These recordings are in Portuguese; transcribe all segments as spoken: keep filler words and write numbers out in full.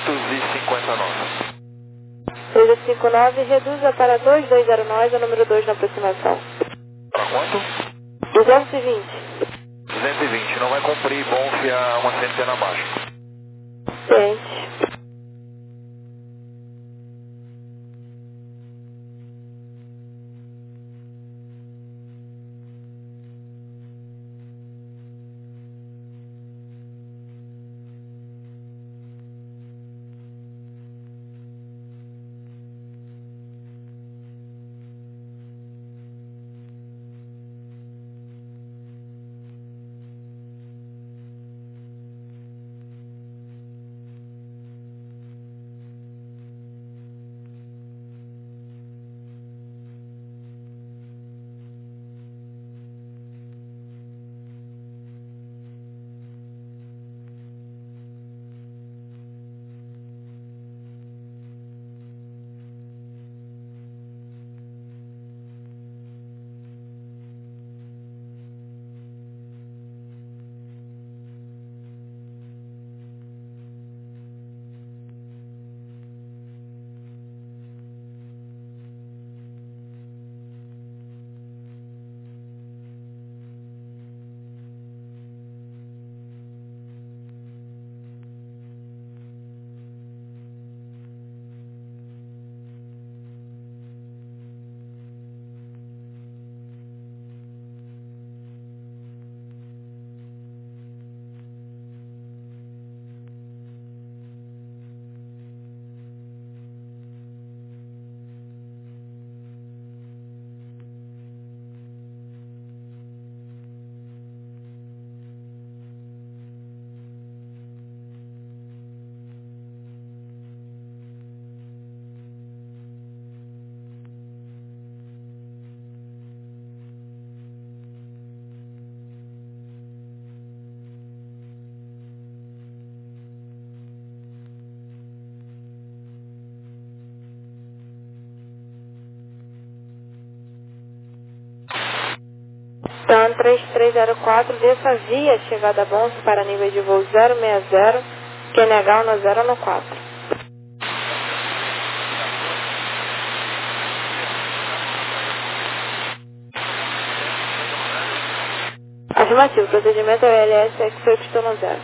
e cinquenta e nove. trezentos e cinquenta e nove, reduza para dois dois zero nove, é o número dois na aproximação. Para quanto? duzentos e vinte. duzentos e vinte, não vai cumprir, bonfia uma centena abaixo. Ciente. TAM três três zero quatro, desça via chegada a Bonfim para nível de voo zero seis zero, Q N H um zero um quatro. Afirmativo, procedimento é o L S X oito zero.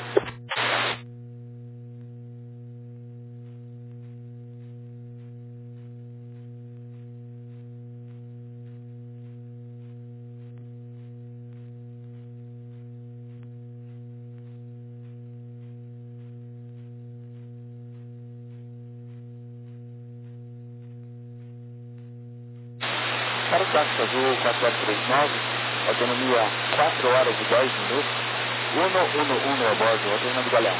Para o táxi azul quatro zero três nove, autonomia quatro horas e dez minutos, Uno Uno Uno a bordo, autonomia do Galeão.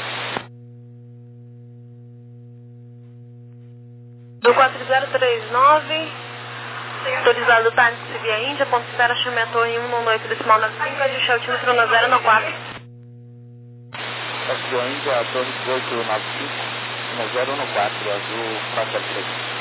Do quatro zero três nove, autorizado Times Civia Índia, ponto de espera, chame a torre um no oito decimal nove cinco, ajuste altímetro um zero um quatro. Civia Índia, torre dezoito nove cinco, um zero um quatro, azul quatro zero três.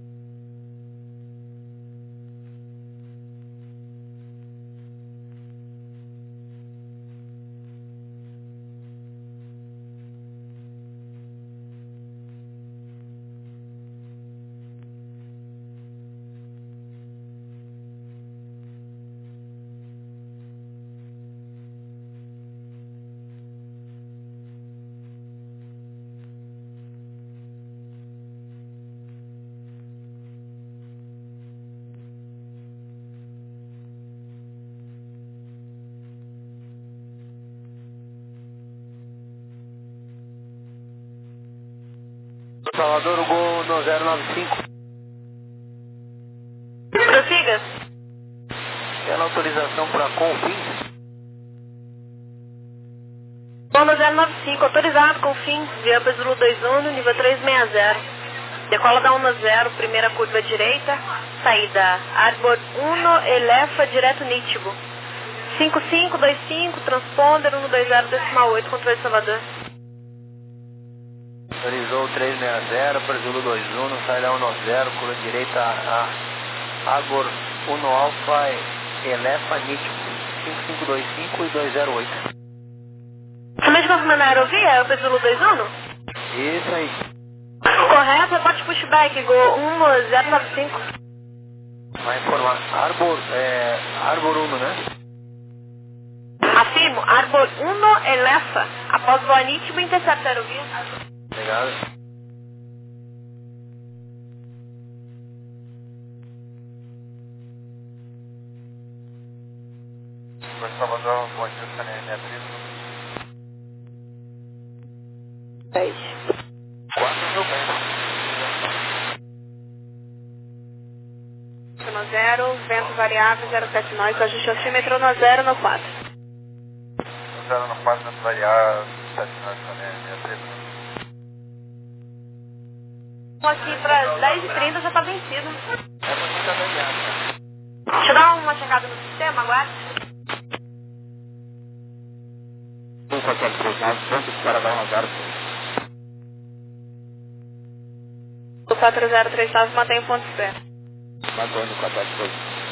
Salvador, Gol no zero nove cinco. Prossiga. Quero autorização para Confins. Gol no zero nove cinco, autorizado, Confins, via Zulu dois um, nível três seis zero. Decola da um zero, primeira curva direita, saída Arbor um, Elefa, direto Nítibo. cinco cinco dois cinco, transponder um dois zero decimal oito, controle de Salvador. Autorizou três seis zero, para Zulu dois um, saída um zero, curva direita a Arbor um Alfa, Elefa, Nítibo. cinco cinco dois cinco e dois zero oito. Também de movimento na aerovia, é o Zulu dois um? Isso aí. quatro, reporte pushback, Gol um zero nove cinco. Vai informar. Arbor, é... Arbor um, né? Afirmo, Arbor um, Elefa. Após voar nítido, intercepta aerovia. Obrigado. Salvador, bom dia, C N M Beatriz. dez. quatro mil bem. No zero, vento variável, zero sete nove, ajuste altímetro no zero no quatro. zero no quatro, vento variável, sete nove, C N M Beatriz. Aqui para dez e trinta já está vencido. É muito caminhada. Deixa eu dar uma checada no sistema, aguarde. um quatro três nove, vento para dar uma zero. O quatro zero três nove mantém o ponto C. Mantendo o quatro três.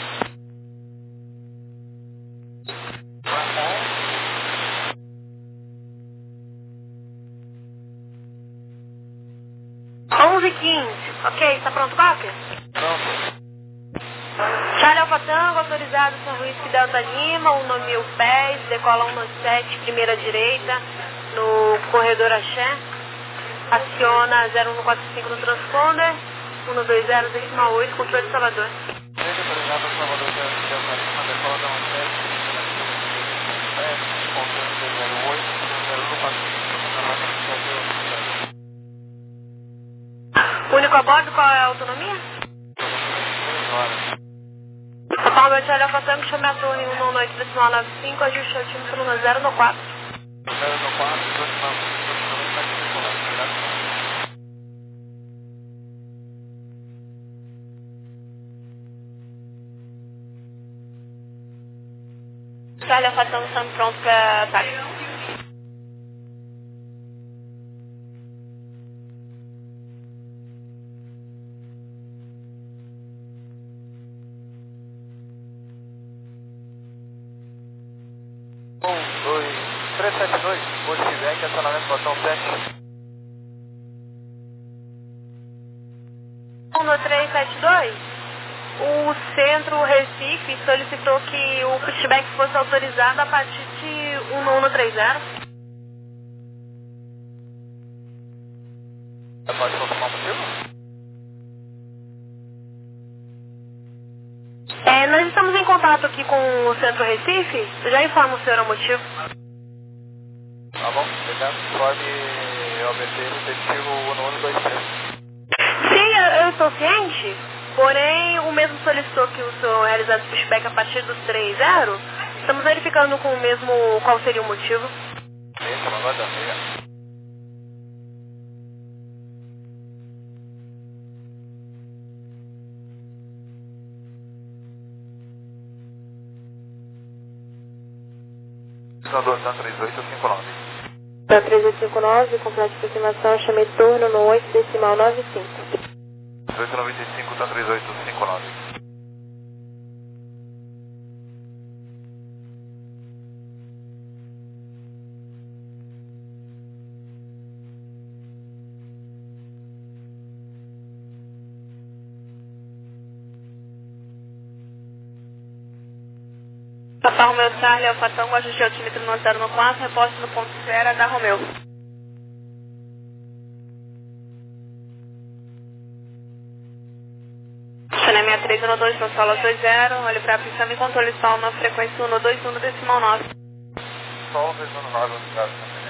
onze e quinze. Ok, está pronto, cópia? Pronto. Charlie Alfa Tango, autorizado São Luís Delta Lima, um mil pés, decola um sete, primeira direita, no corredor Axé. Aciona zero um quatro cinco no transponder, um dois zero, decimal oito, controle de Salvador. Seja autorizado Salvador Delta Lima, decola da um sete, controle de zero oito, zero um quatro cinco, Único a bordo, qual é a autonomia? São Paulo, Charlie Alfa Tango, chame a torre um oito decimal nove cinco, ajuste altímetro no zero no quatro. zero no quatro, dois nove. Charlie Alfa Tango, estamos prontos para ataque. um, dois, três sete dois, pushback, acionamento botão sete. um três sete dois, o centro Recife solicitou que o pushback fosse autorizado a partir de um um três zero. Pode confirmar o motivo? É, nós estamos em contato aqui com o centro Recife, eu já informo o senhor o motivo. Tá bom, obrigado. Pode obedecer o objetivo um um dois três. Sim, eu, eu estou ciente, porém o mesmo solicitou que o senhor realizasse pushback a partir dos três zero. Estamos verificando com o mesmo qual seria o motivo. Isso, não vai dar, obrigado. Senador Tan três oito cinco nove. Tan três oito cinco nove, complete de aproximação, chamei turno no oito decimal nove cinco. oito nove cinco, Tan três oito cinco nove. Papá Romeu Charlie, Alfa Tango, ajuste altímetro no zero no quatro, reposte no ponto zero da Romeu. C N M sessenta e três um dois, no solo dois zero, olhe para a pista e controle sol na frequência um dois um decimal nove. Sol dois um nove, obrigado.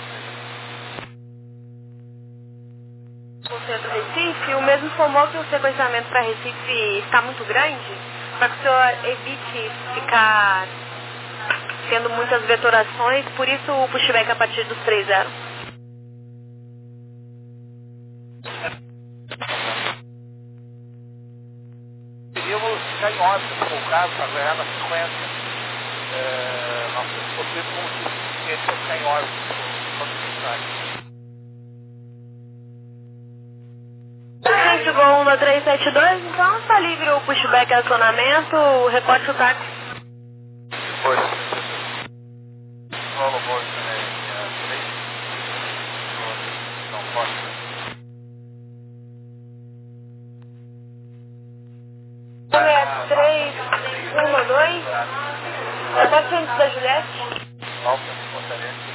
No centro Recife, o mesmo informou que o sequenciamento para Recife está muito grande, para que o senhor evite ficar tendo muitas vetorações, por isso o pushback a partir dos três zero. Queríamos ficar em órbita, se for o caso, para ganhar na sequência. É, nós temos possível combustível suficiente para ficar em órbita, quando necessário. Chegou um três sete dois, então está livre o pushback e acionamento, o reporte do táxi. Pois, Solo Board, né? três. Não pode. dois. Repórter antes da Juliette. Alfa, Fortaleza.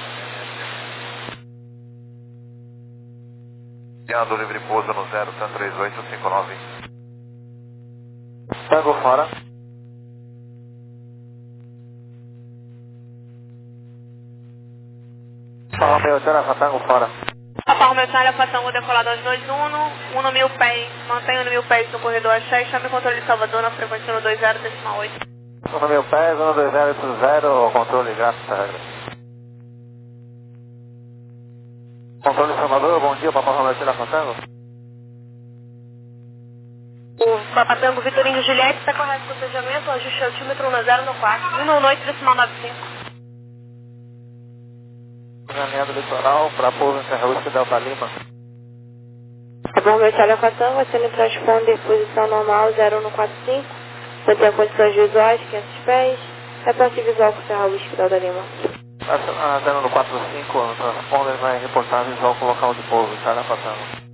Guiado livre pousa no zero, tá três oito cinco nove. Tango fora. Alfa Romeo Alfa Tango fora. Alfa Romeo Alfa Tango decolado aos dois um, um no mil pés, mantenha um no mil pés no corredor seis, chame o controle de Salvador na frequência um dois zero decimal oito. um no mil pés, um dois zero zero, controle graças a regra. Controle Salvador, bom dia, Papa Romeo Alfa Tango. O Papa Tango Vitorinho Juliette está correto com o procedimento, ajuste altímetro um zero no quatro, um noite decimal nove cinco. Alinhado litoral para pouso em Serra Única Delta Lima. Papa Romeo Alfa Tango, acende transponder posição normal zero um quatro cinco, mantém condições visuais quinhentos pés, reporte visual com Serra Única Delta Lima. Andando no quatro cinco, o transponder vai reportar visual com o local de pouso, tá na passando.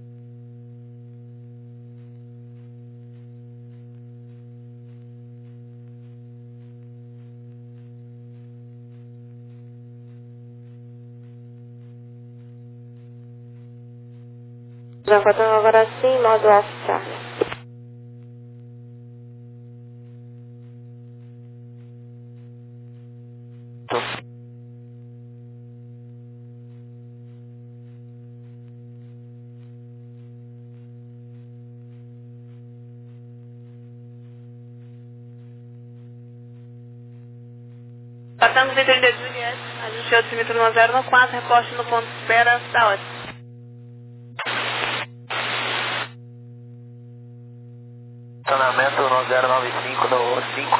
Já faltando agora sim, modo off charge. Passamos entre o Juliette, ajuste o altímetro no zero no quatro, reposte no ponto de espera da ótima. Estacionamento no zero nove cinco no cinco.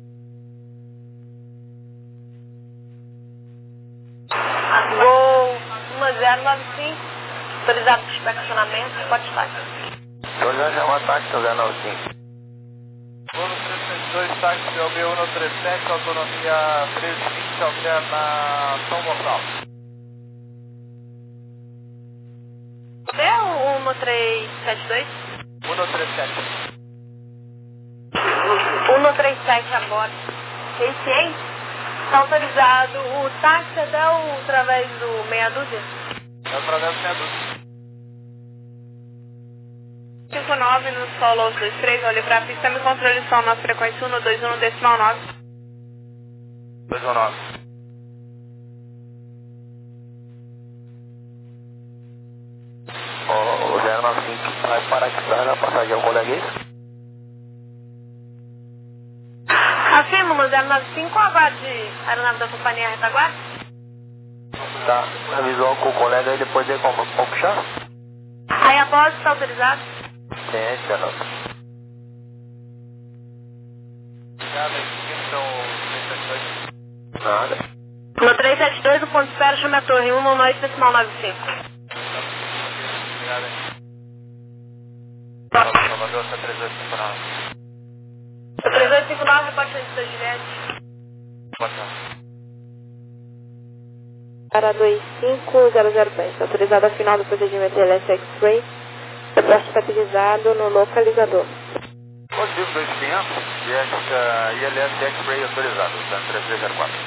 Gol um zero nove cinco, autorizado para estacionamento, pode estar. Autorizado já uma táxi no zero nove cinco. Voo três sete dois, táxi O B um três sete, autonomia treze vinte, alternação local. É o um três sete dois? um três sete. um três sete a bordo. Esse aí está autorizado o táxi até o através do meia dúzia? É através do meia dúzia. cinco nove no solo aos dois três, olhe para a pista, me controle só na frequência um dois um decimal nove. dois um nove. O zero nove cinco vai para aqui para a passagem ao coleguês. Afirmo no zero nove cinco, aguarde a aeronave da companhia retaguarda. Tá, avisou com o colega e depois ele compra um pouco chá? Aí a bordo está autorizado. Tem, senhor. Obrigado, então, três sete dois. Nada. No três sete dois, o ponto de espera, chame a torre um, noite decimal nove cinco. Obrigado, hein. Salvador, tá três oito cinco nove. três oito cinco nove, repórter antes da Juliette. Boa tarde. Para dois cinco zero zero pés, autorizado a final do procedimento L S X-Ray, repórter estabilizado no localizador. Positivo dois quinhentos, I L S X-Ray autorizado, tá três três zero quatro.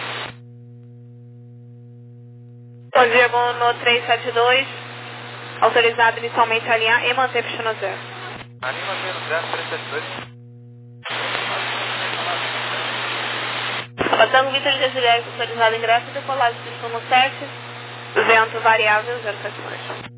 Bom dia, no três sete dois, autorizado inicialmente a alinhar e manter pista no zero. Alinha manter no zero três sete dois. Batando Vitor de Juliette, autorizado ingresso e decolagem de Sumo sete, vento variável zero sete dois.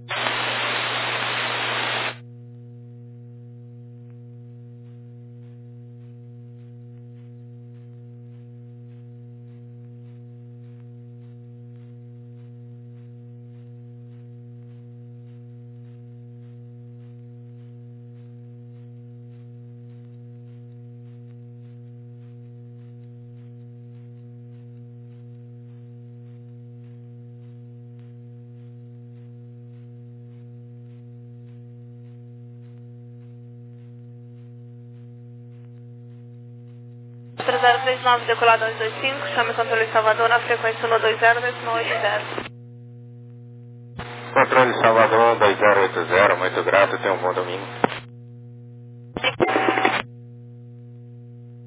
zero três nove, decolado dois dois cinco, chame o controle Salvador na frequência um dois zero decimal oito zero. Controle Salvador dois zero oito zero, muito grato, tenha um bom domingo.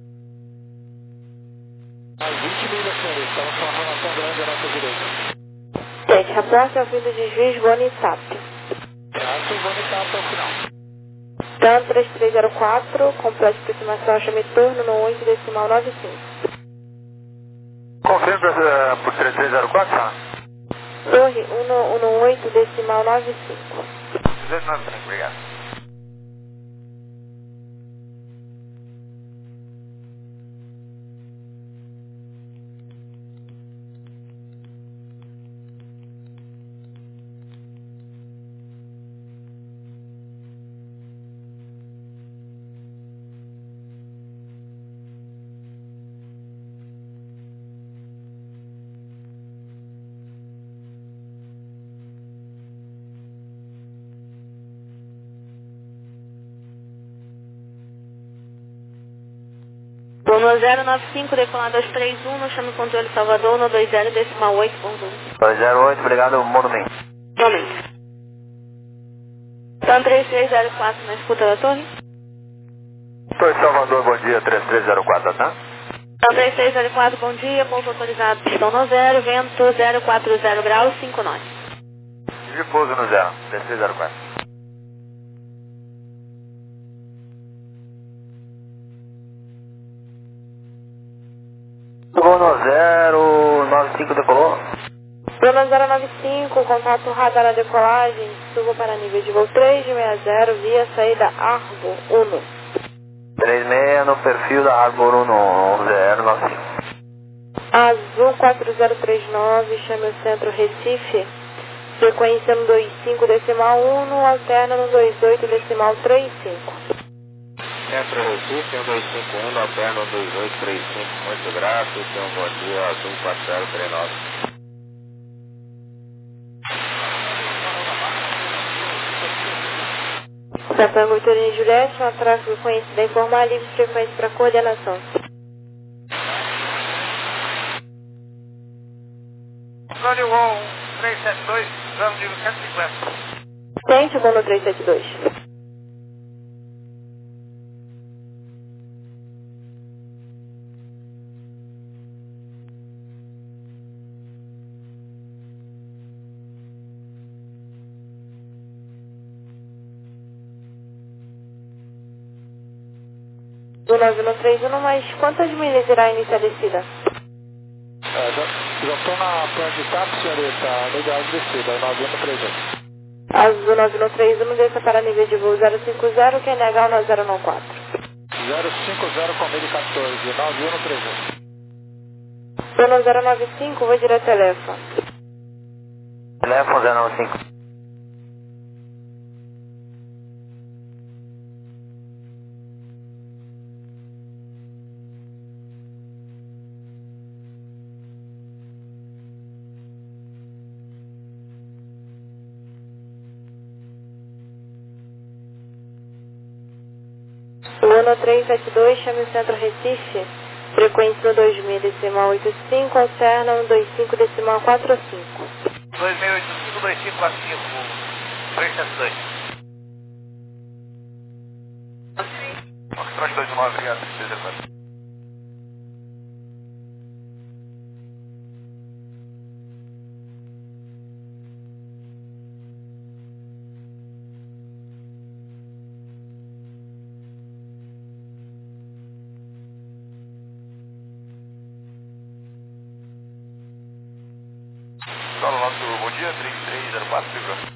Mais vinte milhas, senhores. Estamos com uma formação grande à nossa direita. Gente, reporte ao fim do desvio Bonitap. Traço, Bonitap ao final. Dan três três zero quatro, complete aproximação, chame turno no oito decimal nove cinco. Confirme pra, por três três zero quatro, tá? Torre um um oito decimal nove cinco. duzentos e noventa e cinco, obrigado. Bruno zero nove cinco, decolado dois três um, no chame controle Salvador, no dois zero decimal oito ponto um. dois zero oito, obrigado, monumento. Momento. Dan três três zero quatro, na escuta da torre. Torre Salvador, bom dia, três três zero quatro, tá? Dan três três zero quatro, bom dia, pouso autorizado, pistão no zero, vento zero quatro zero graus, cinco nós. De pouso no zero, três três zero quatro. Chegou no zero nove cinco, decolou? Bruno zero nove cinco, contato radar na decolagem, suba para nível de voo três de sessenta via saída Arbor um. três seis no perfil da Arbor um, zero nove cinco. Azul quatro zero três nove, chame o centro Recife, frequência no dois cinco decimal um, alterna no dois oito decimal trinta e cinco. Centro Recife, um dois cinco um, alterno dois oito três cinco. Muito grato, tenham um bom dia, Azul quatro zero três nove. Tango Vitorino Juliette, um tráfego conhecido a informar, livre frequência para coordenação. Rádio um três sete dois, vamos de cento e cinquenta. Tente o no três sete dois. Do nove um três um, mas quantas milhas irá iniciar a descida? É, já estou na plano de TAP, senhorita, no ideal de descida, nove um três um. Azul nove um três um, desça para nível de voo zero cinco zero, Q N H um zero nove quatro. zero cinco zero com mil e quatorze, nove um três um. Bruno zero nove cinco, vou direto a Elefa. Telefone zero nove cinco. um três sete dois, chame o centro Recife, frequência no dois mil decimal oitenta e cinco, alterna no dois cinco decimal quarenta e cinco. dois seis oito cinco, dois cinco quatro cinco, três sete dois. Foxtrot dois nove, obrigado, três três zero quatro. Solo nosso bom dia, três três zero quatro,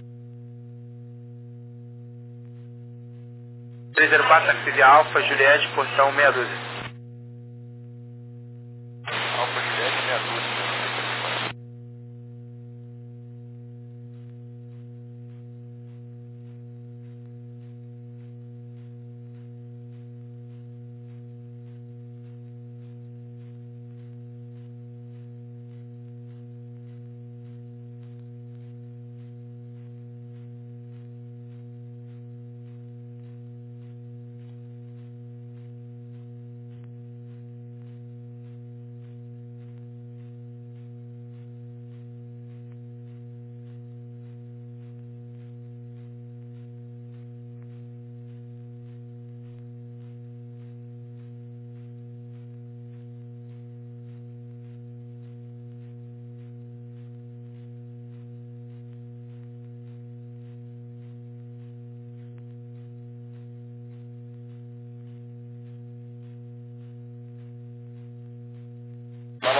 três zero quatro, taxi Alfa, Juliette, portão meia dúzia. Alfa, Juliette, meia dúzia.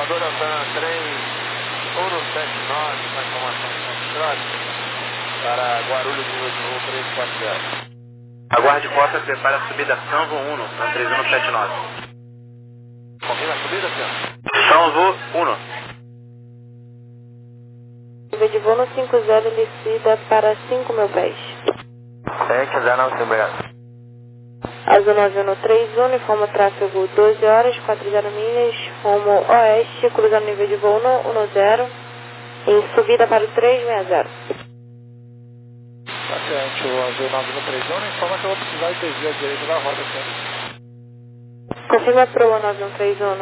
Salvador Altan três um sete nove, com a informação de tráfego, para Guarulhos nível de voo três quatro zero. Aguarde cota, prepara a subida Sanvo um, na três um sete nove. Confirma a subida, senhor? Sanvo um. Nível de voo no cinco zero, descida para cinco mil pés. sete zero nove, obrigado. Azul nove um três um, informa tráfego doze horas, quarenta milhas, rumo oeste, cruzando nível de voo no um zero, em subida para o três seis zero. Paciente, o Azul nove um três um, informa que eu vou precisar de desvio à direita da rota, senhor. Confirma a proa nove um três um.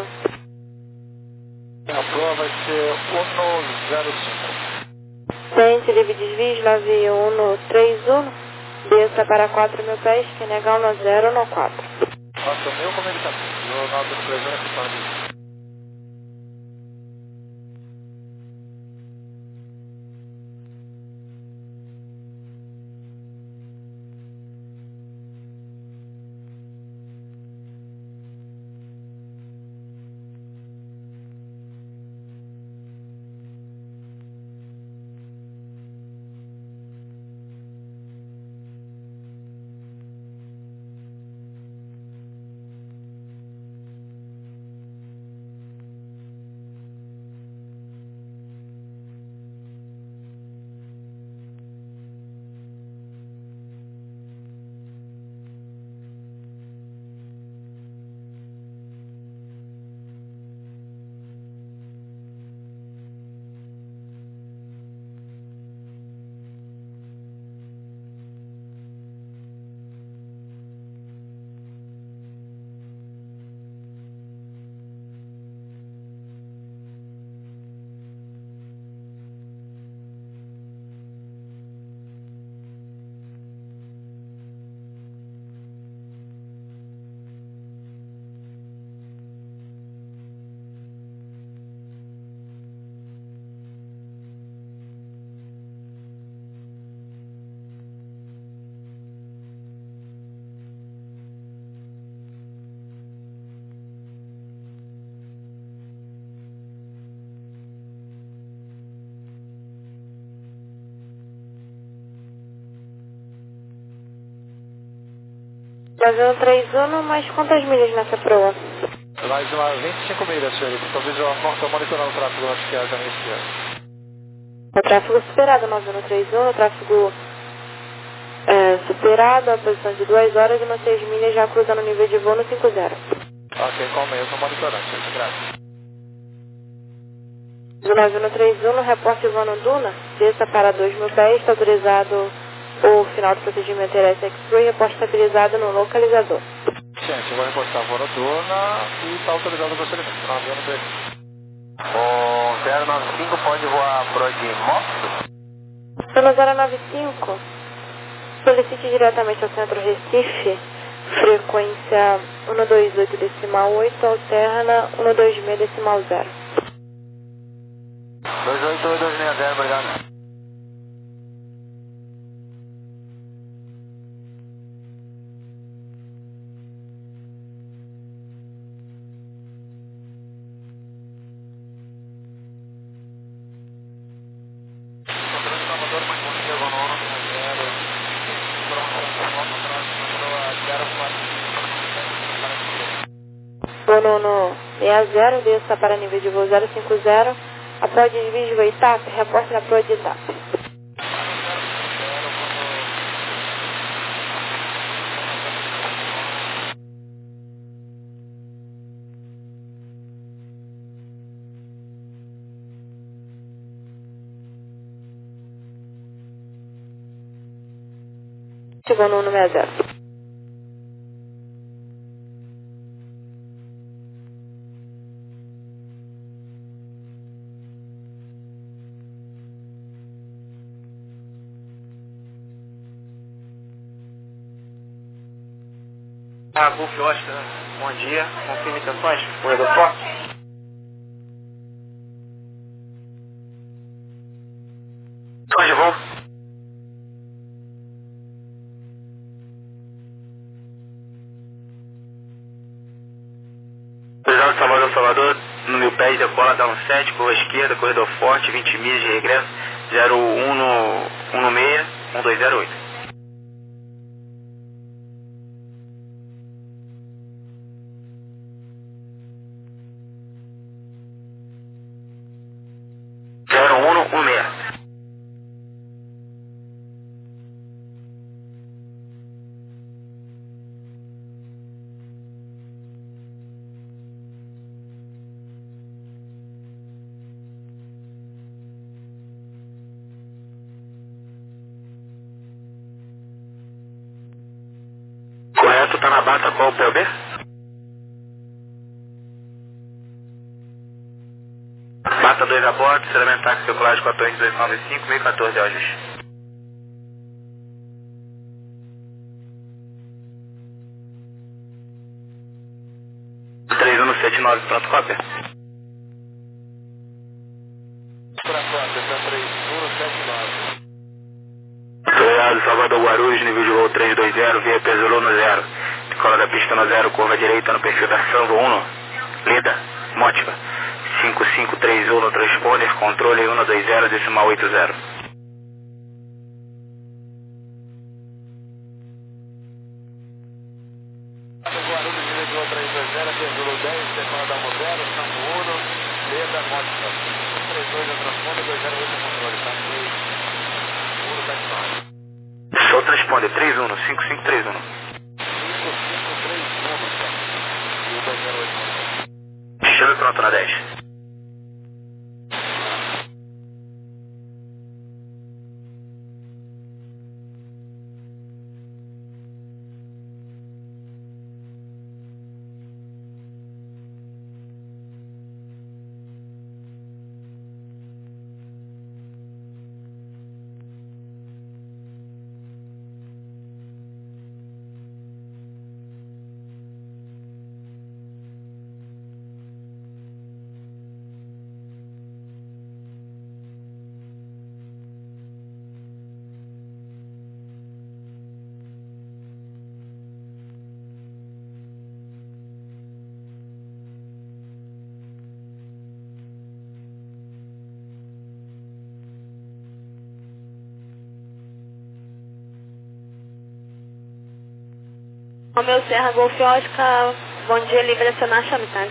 A proa vai ser um zero cinco. Ciente, livre desvio, nove um três um. Desça para quatro mil pés, que nega um zero um quatro. quatro mil, como ele está? O nove um três um é questão de... nove um três um, mais quantas milhas nessa proa? Mais uma vinte e cinco milhas, senhorita. Estou estou monitorando o tráfego antes que haja a minha esquerda. O tráfego superado, nove um três um, o tráfego é, superado, a posição de duas horas e umas seis milhas já cruzando o nível de voo no cinco zero. Ok, qual meio? Estou monitorando, senhorita. Graças. Do nove um três um, no repórter Ivano Duna, desça para dois mil pés, está autorizado o final do procedimento terrestre X-Ray, repórter estabilizado no localizador. Gente, eu vou reportar a Vorodona e está autorizado o procedimento. Não, eu não vejo. O zero nove cinco pode voar pro de moto? No zero nove cinco, solicite diretamente ao Centro Recife, frequência um dois oito decimal oito, alterna um dois seis decimal zero. dois oito oito dois seis zero, obrigado. Voo no seis zero, desça para nível de voo zero cinco zero, a proa de desvio de Itap, reporte na proa de Itap. Chegou no número zero. Ah, Golf Oscar, bom dia. Confirme intenções, corredor forte. Intenções de voo. Obrigado, Salvador, Salvador. no meu pé de decola, dá um sete, curva esquerda, corredor forte, vinte milhas de regresso, zero um no, um no meia, um dois zero oito. zero um no um meia. Correto, tá na bata, qual o P O B? Bata dois a bordo, selamento táxi circular de quatorze dois nove cinco, meio quatorze ao ajuste. três um sete nove, pronto, cópia. Sobrado, Salvador Guarulhos, nível de voo trezentos e vinte, via Pesolou no zero. Decola da pista no zero, curva direita no perfil da Sanvo um, Lida, Mótiva. cinco cinco três um no transponder, controle cento e vinte, decimal oitenta. Guarulhos, nível de voo trezentos e vinte, Pesolou dez, decola da um zero, Sanvo um, Lida, Mótiva. três dois no transponder, duzentos e oito no controle, tá? um sete nove. Sou transponder três um, cinco cinco três um. cinco cinco três um, e o duzentos e oito. Chama pronto na dez. Romeu Serra, Golf Oscar, bom dia, livre acionar Chamitai.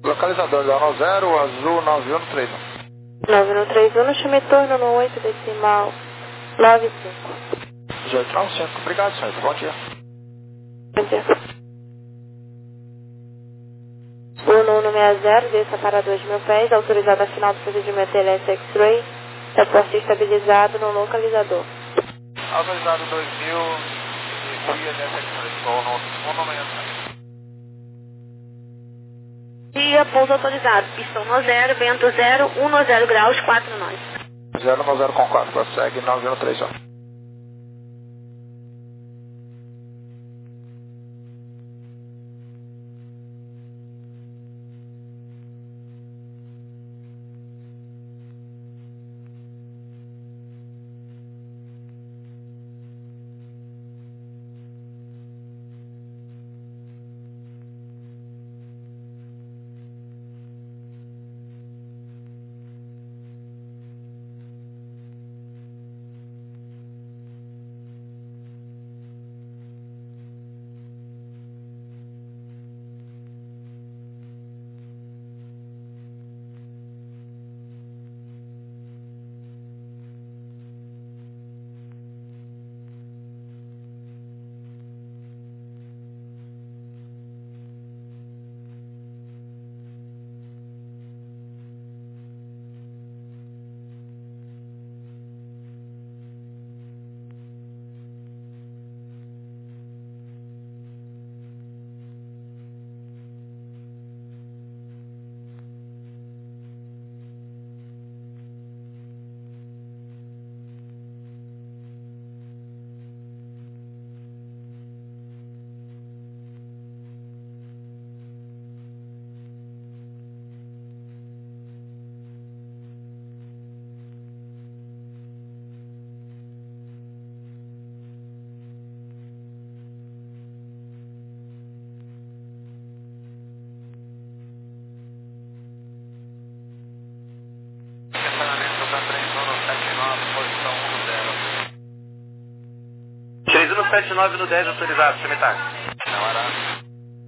Localizador Leonel zero, azul nove um três um. nove um três um, chame retorno no oito decimal nove cinco. Gertron cinco, obrigado senhor, bom dia. Bom dia. Uno um seis zero, desça para dois mil pés, autorizado a final do procedimento L S X-Ray, reporte estabilizado no localizador. Autorizado dois mil e L S X-Ray, estou no momento. Dia, pouso autorizado, pistão no zero, vento zero, um no zero graus, quatro nós. zero no zero com quatro, prossegue nove um três um. três um sete nove no dez autorizado, chame táxi. Na hora.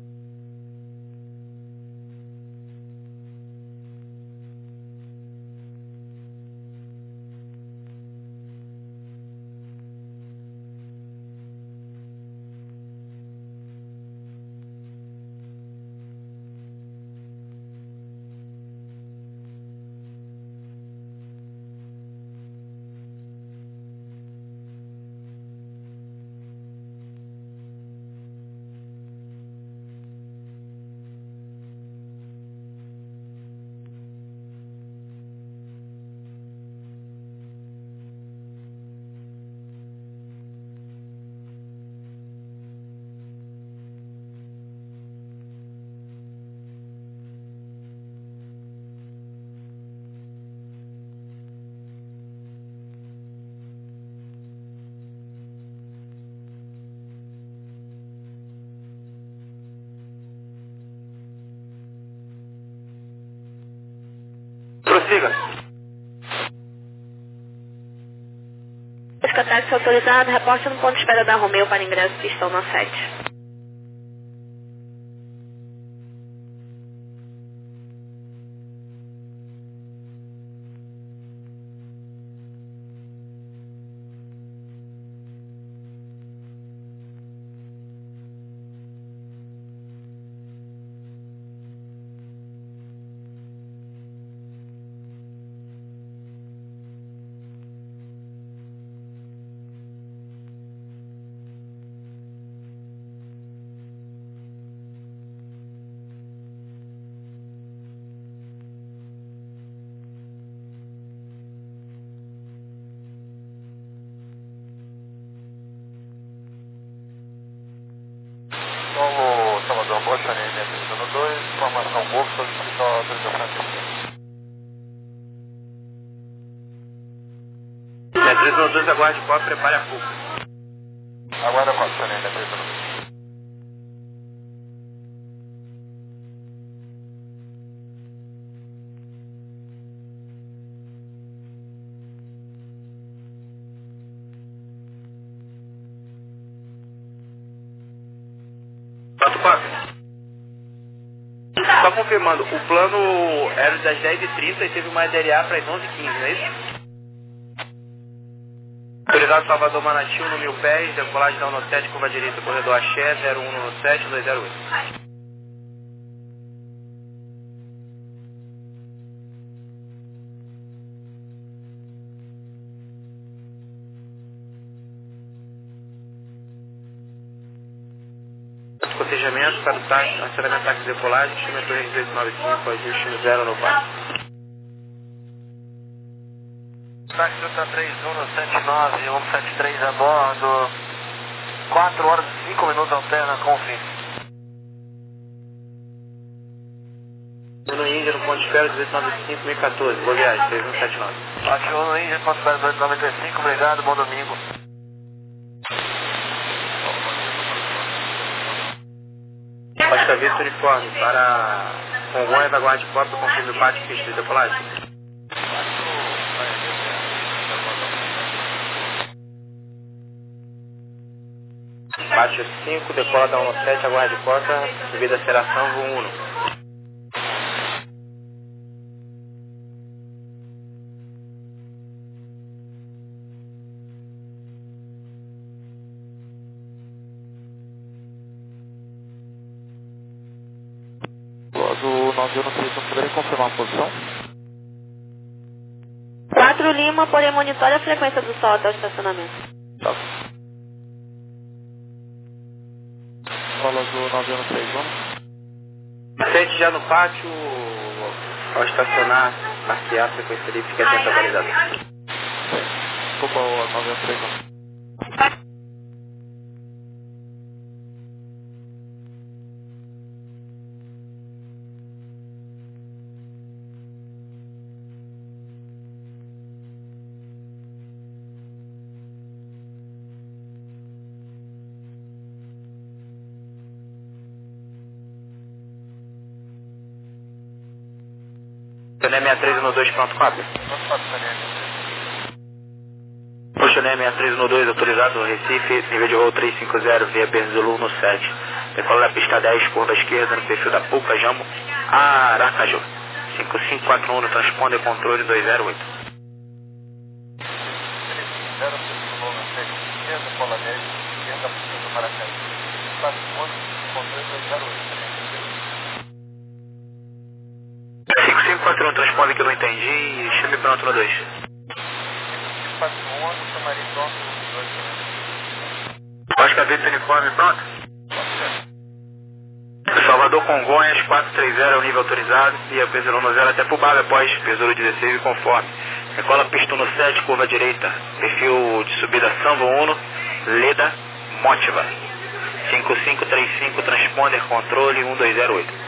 Prossiga. Escatáxi autorizado, reporte no ponto de espera da Romeo para ingresso pistão no sete. Solo Salvador Bocha, N M três dois, informação Golfo, solicita a autorização aqui. É três um dois, aguarde quatro, prepare a fuga. Aguarda quatro, N M três dois. quatro quatro. Só confirmando, o plano era das dez e trinta e teve uma D L A para as onze e quinze, não é isso? Autorizado Salvador Manati, no mil pés, decolagem da um sete, curva direita, corredor Axé, zero um sete, dois zero oito. Cotejamento, para o táxi, acionamento táxi de decolagem, estima Torre dezoito noventa e cinco, ajuste zero no quatro. Táxi Delta três um sete nove, um sete três a bordo, quatro horas e cinco minutos alterna com o fim. Uno Índia no ponto de espera dezoito noventa e cinco, mil e quatorze, boa viagem, três um sete nove. Aqui Uno Índia, ponto de espera dezoito noventa e cinco, obrigado, bom domingo. Oscar Vitor uniforme para Congonhas da Guarda de Copa, confirme o pátio pista de decolagem. Pátio cinco, decola da um sete, aguarde porta, subida aceleração, voo um. Do nove um três, não poderia confirmar a posição? quatro Lima, porém monitore a frequência do sol até o estacionamento. Tá. Fala do nove um três, vamos? Sente já no pátio, ao estacionar, marquear a frequência ali, fique atento à validade. Desculpa o nove um três, vamos. Chanel sessenta e três um dois, pronto, quatro. O Chanel sessenta e três um dois, autorizado Recife, nível de voo trezentos e cinquenta, via Benzulu no sete. Decola da pista dez, curva esquerda, no perfil da Puca, Jambo, Aracaju. cinco cinco quatro um no transponder, controle dois zero oito. cinco cinco quatro um, transponder que eu não entendi, chame pronto no dois. Oscar Vitor uniforme, pronto? Salvador Congonhas, quatro três zero é o nível autorizado, e a Pesouro no zero até Pubaba após Pesouro dezesseis e conforme. Recola pista no sete, curva direita, perfil de subida Sambo um, Leda, Motiva. cinco cinco três cinco, transponder, controle um dois zero oito.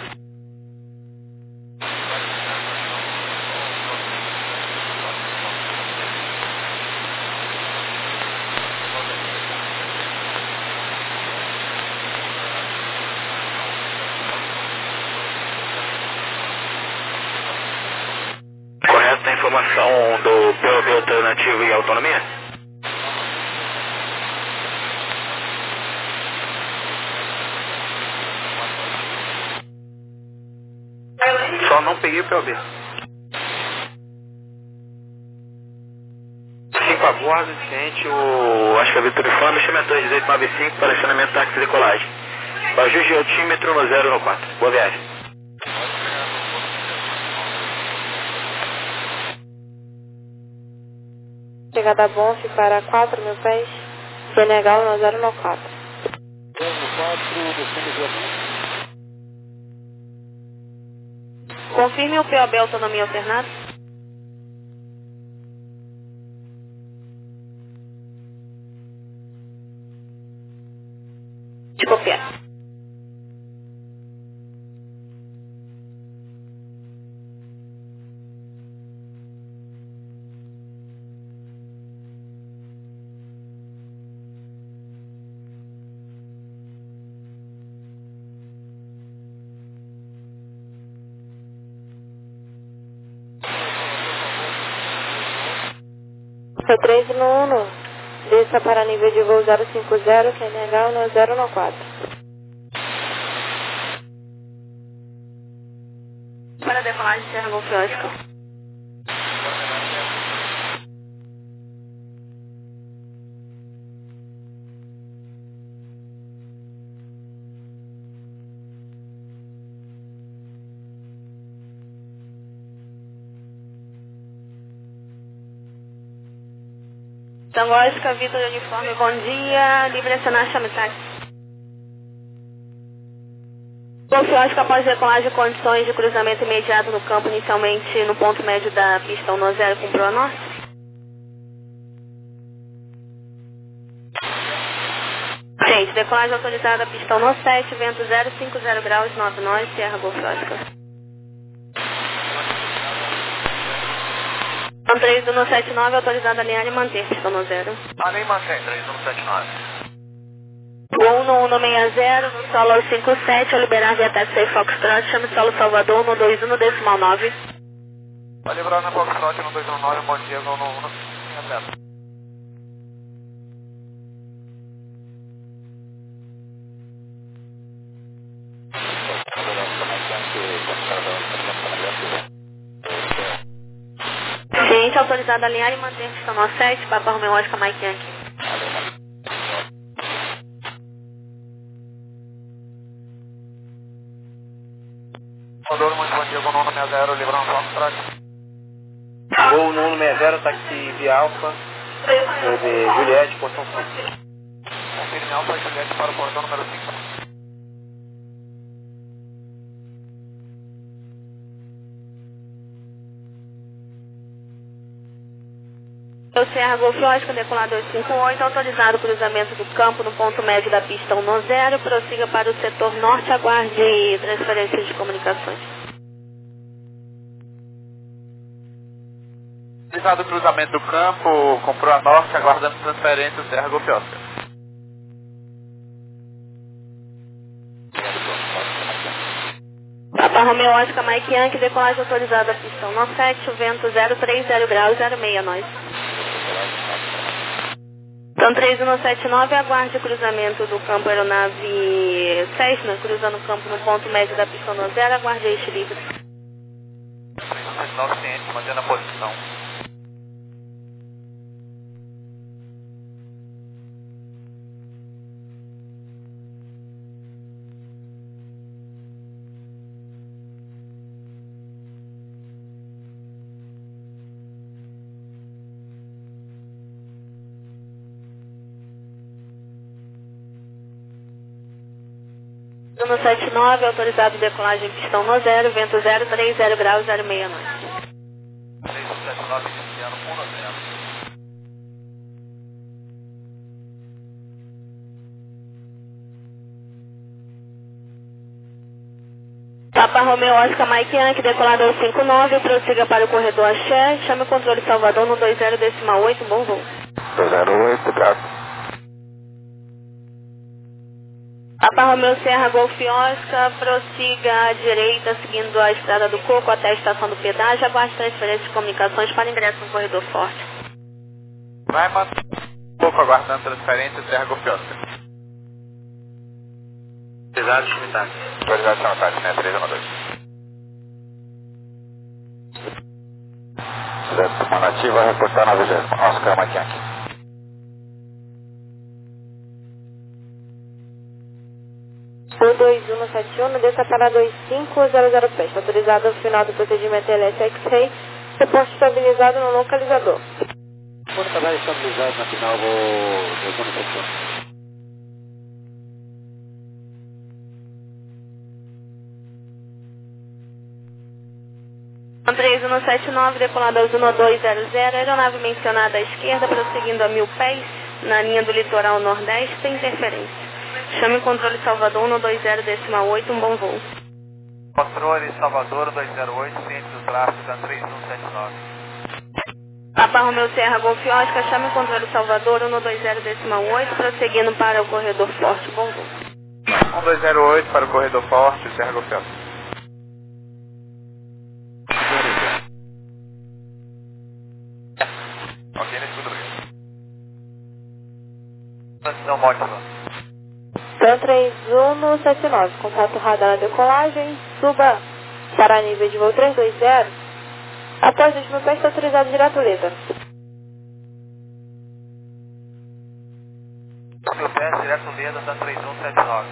Correta a informação do P O B alternativo e autonomia? Só não peguei o P O B. cinco a bordo, ciente o Oscar Vitor uniforme, chama dois dezoito noventa e cinco para acionamento táxi de decolagem. Ajuste altímetro no zero no quatro. Boa viagem. Chegada Bonf para quatro mil pés, Senegal no zero no quatro. Confirme o P O B autonomia alternada. Copiar. C três no um, desça para nível de voo zero cinco zero, Senegal no zero no quatro. decolagem Serra Golf Oscar. Tango Oscar, Vitor de uniforme, bom dia. Livre acionar, chame táxi. Golf Oscar, após decolagem, condições de cruzamento imediato no campo, inicialmente no ponto médio da pista um zero com Proa Norte. Gente, decolagem autorizada, pista um sete, vento zero cinco zero graus, nove nós, Serra Golf Oscar. três um sete nove, autorizada a alinhar e manter, pista um zero. Além mantém, três um sete nove. um um seis zero, no solo cinco sete, ao liberar via taxi Foxtrot, chame solo Salvador, no dois um decimal nove. Vai liberar na Foxtrot no dois um nove, bom dia, no um seis zero. Gente, autorizada a alinhar e manter, pista um sete, Papa Romeo Oscar Mike Yankee. Condor, muito bom dia, Gol nono seis zero, livrando Foxtrot. Gol nono seis zero, táxi via Alfa, de Juliette, portão cinco. Confirme Alfa Juliette para o portão número cinco. Eu Serra Golf Oscar, decolar dois cinco oito, autorizado o cruzamento do campo no ponto médio da pista um zero, prossiga para o setor norte, aguarde transferência de comunicações. Autorizado o cruzamento do campo, com Proa Norte, aguardando transferência, Serra Golf Oscar. Papa Romeo Oscar Mike Yankee, decolagem autorizada, pista um sete, vento zero três zero graus, zero seis nós. Então três um sete nove, aguarde o cruzamento do campo aeronave Cessna, cruzando o campo no ponto médio da pista um zero, aguarde eixo livre. três um sete nove, ciente, mantendo a posição. um sete nove, autorizado decolagem pista um zero, vento zero três zero graus, zero seis nós. três um sete nove, iniciando um zero. Papa Romeo Oscar Mike Yankee, decolador cinco nove, prossiga para o corredor Axé, chame o controle Salvador no dois zero decimal oito, bom voo. dois zero oito, graças. Papa Romeo Serra Golf Oscar, prossiga à direita, seguindo a estrada do Coco até a estação do pedágio, aguarde transferência de comunicações para ingresso no corredor forte. Vai manter um pouco aguardando transferência, Serra Golf Oscar. Autorizado, chame táxi. Autorizado, chame táxi, né? três um dois. Certo, Manativa, reportar na vigésima. Oscar Mike Yankee. um dois um sete um, desça para dois cinco zero zero peste, autorizado ao final do procedimento L S X-Ray, reposto estabilizado no localizador. Quando está estabilizado na final, vou dois um sete um. três um sete nove, decolador um dois zero zero, aeronave mencionada à esquerda, prosseguindo a mil pés, na linha do litoral nordeste, sem interferência. Chame o controle Salvador um dois zero decimal oito, um bom voo. Controle Salvador um dois zero oito, ciente do tráfego da três um sete nove. Papa Romeo Serra Golf Oscar, chame o controle Salvador um dois zero decimal oito, prosseguindo para o corredor forte, bom voo. um dois zero oito para o corredor forte, Serra Golf Oscar. Ok, nesse tudo bem. Transição móvel. Então três um sete nove, contato radar decolagem, suba Para nível de voo trezentos e vinte, após dois mil pés está autorizado direto letra. Mil pés, direto Leda, da três um sete nove.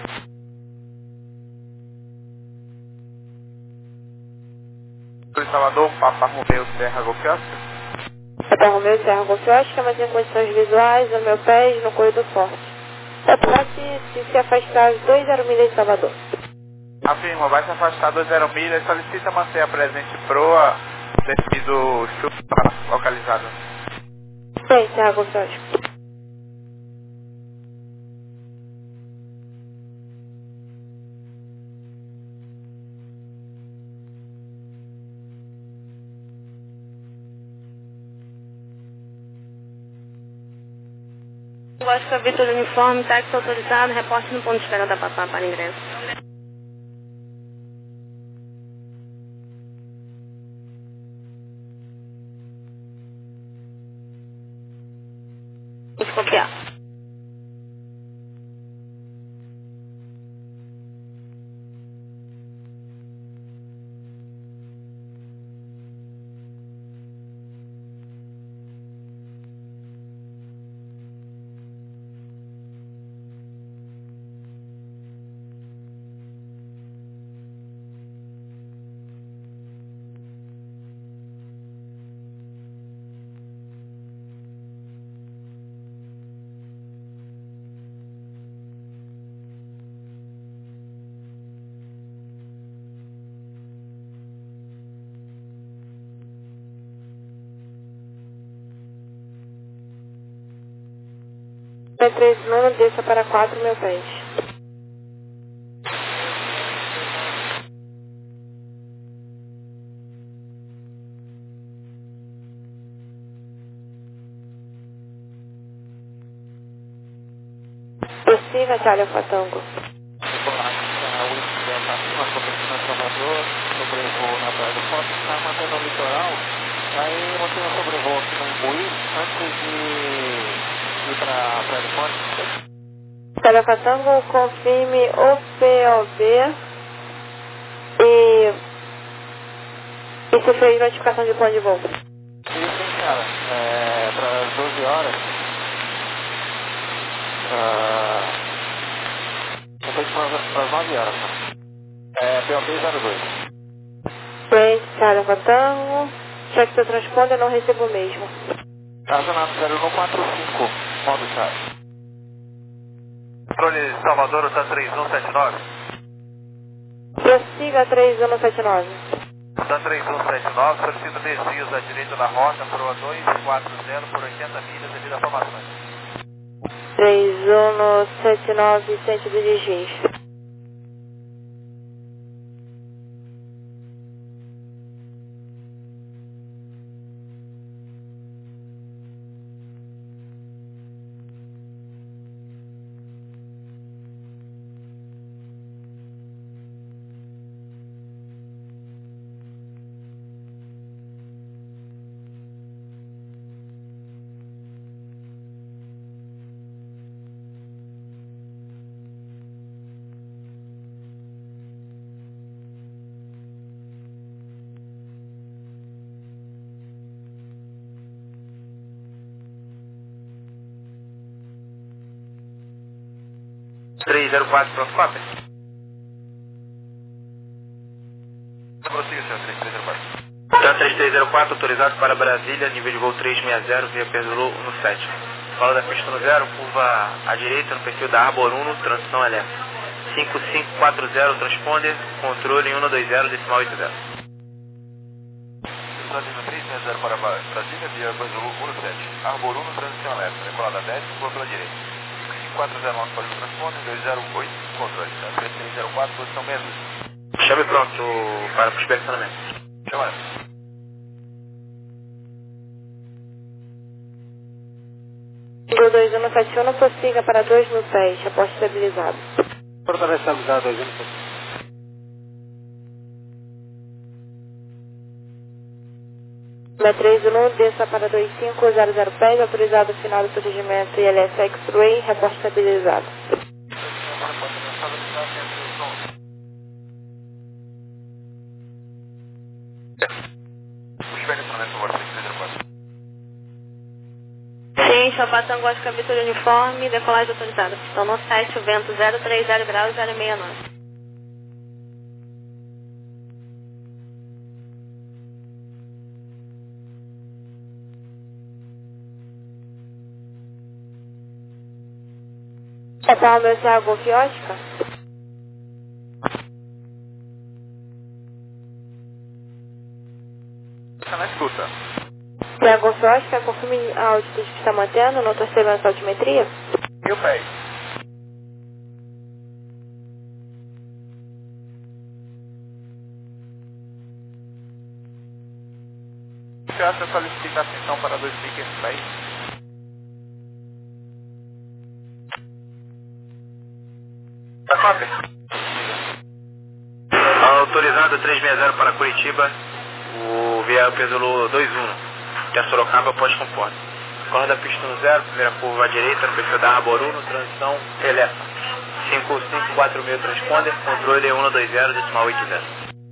Salvador, Papa Romeu Serra Golf Oscar. Papa Romeu Serra Golf Oscar, mas em condições visuais, no meu pé no corredor forte. Reporte se se afastar dois zero milhas de Salvador. Afirma, vai se afastar dois zero milhas, solicita manter a presente proa, devido chuva localizada. Bem, Serra Golf Oscar. Oscar Vitor Uniforme, táxi autorizado, reporte no ponto de espera da Papá para ingresso. Vamos copiar. P três nono, desça para quatro mil pés. Prossiga, Itália Fatango. Salvador, sobrevoo na Praia do Forte, está mantendo o litoral. Aí você um sobrevoo aqui no Imbuí, antes de ir para a Praia do Forte. Itália Fatango, confirme o P O V e, e se fez notificação de plano de voo. Isso, hein, cara. É, para as doze horas. Uh, eu tenho para as nove horas. É, P O V zero dois. Frente, Itália Fatango. Cheque seu transponder, não recebo mesmo. Casa na zero um quatro cinco, modo chave. Controle Salvador, está três um sete nove. Prossiga três um sete nove. Está três um sete nove, solicito desvios à direita da rota, proa dois quatro zero por oitenta milhas devido a formações. três um sete nove, centro de desvios. três zero quatro, pronto, copy. Prossiga, senhor, três três zero quatro. Então, três três zero quatro, autorizado para Brasília, nível de voo trezentos e sessenta, via Perdulu no sete. Fala da pista no zero, curva à direita, no perfil da Arbor um, transição elétrica. cinco cinco quatro zero, transponder, controle um dois zero, decimal oito zero. Brasília três seis zero para Brasília, via Perdulu um sete. Arbor um, transição elétrica. Decolada dez, curva pela direita. quatro zero nove para o transponder, dois zero oito, controle. três três zero quatro, posição menos. Chame pronto para prospeccionamento. Chama. Gol dois um sete um, prossiga para dois mil pés, reporte estabilizado. Porta estabilizado, dois um sete um. B três um, desça para dois cinco zero zero pés, autorizado final do procedimento I L S X-Ray, reporte estabilizado. Quente, Alfa Tango, Oscar Vitor Uniforme, decolagem autorizada. Pistão no sete, o vento zero três zero graus, zero seis nove. Papa Romeo Sierra Golf Oscar. Está na escuta. Sierra Golf Oscar, confirme a altitude que está mantendo, não estou recebendo essa altimetria. Mil pés. Você acha solicita atenção para dois piques pés? Autorizado três seis zero para Curitiba, o via Pesolo dois um, até Sorocaba, pós-comporte. Corda da pista no zero, primeira curva à direita, no perfil da Arbor uno, transição Elefa. cinco cinco quatro mil transponder, controle um dois zero, decimal oito zero.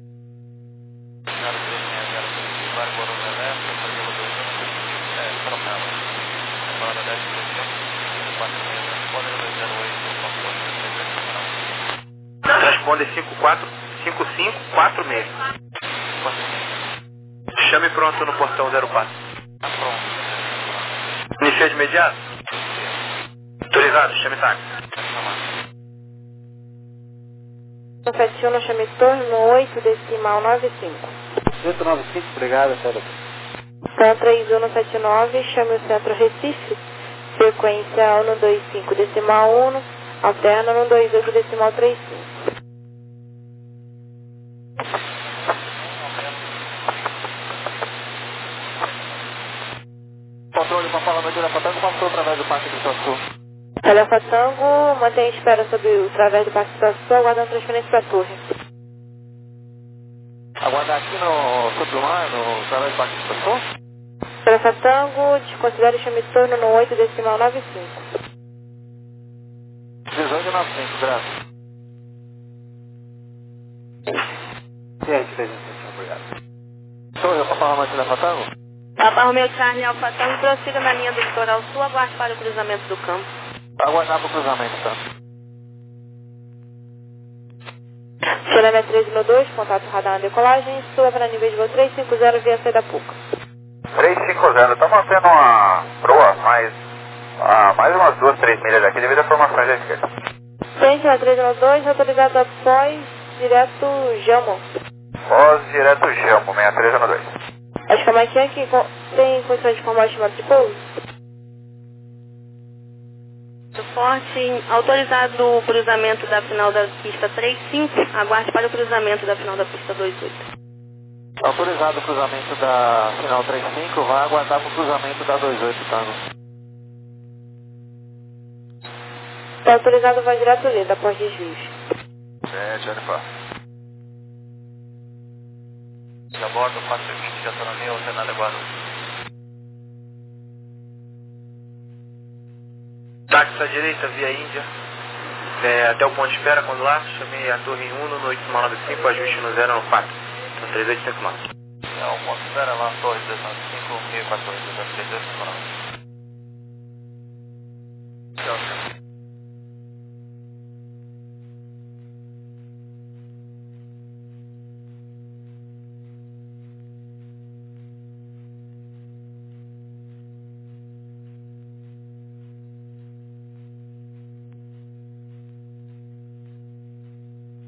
Transponder cinco quatro cinco cinco quatro seis. Chame pronto no portão zero quatro. Iniciou de imediato? Autorizado, chame táxi. sete um, chame torno oito, decimal nove cinco. oito nove cinco, obrigado, Sérgio. Então três um sete nove, chame o centro Recife, frequência um dois cinco, decimal um, alterna um dois oito, decimal trinta e cinco. Controle para falar no Alfa Tango, passou através do Parque do Sul. Alfa Tango, mantém a espera sobre o través do Parque do Sul, aguardando transferência para a torre. Aguardar aqui no Sublumar, no através do Parque do Sul? Alfa Tango, desconsidere o chame torno no oito, decimal nove cinco. dezoito nove cinco, graças. C R três um, obrigado. Sou eu para falar mais do Alfa Tango? Papa Romeo Charlie Alfa Tango, prossiga na linha do litoral sul, aguarde para o cruzamento do campo. Aguardar para o cruzamento, tá? Xeremia três um dois, contato radar na decolagem, suba para nível de voo três cinco zero via saída Puca. três cinco zero, está mantendo uma proa, mais, ah, mais umas duas, três milhas aqui devido à formação da esquerda. Xeremia três um dois, autorizado após direto Jamo. Pós direto Jambo, seis três um dois. Acho que a Maiquinha aqui tem condições de formar o estimado de pouso? Forte, autorizado o cruzamento da final da pista três cinco, aguarde para o cruzamento da final da pista dois oito. Autorizado o cruzamento da final três cinco, vai aguardar para o cruzamento da dois oito, Tango. Está autorizado, vai direto Leda, após desvios. É, Jennifer. Já bordo quatro vinte de autonomia, alternada Guarulhos. Táxi à direita, via Índia, é, até o ponto de espera, quando lá, chamei a torre em um no oito nove cinco, ajuste no zero no quatro, então três oito cinco nove. É, o ponto de espera lá, torre dois nove cinco, meio quatorze, três oito cinco nove.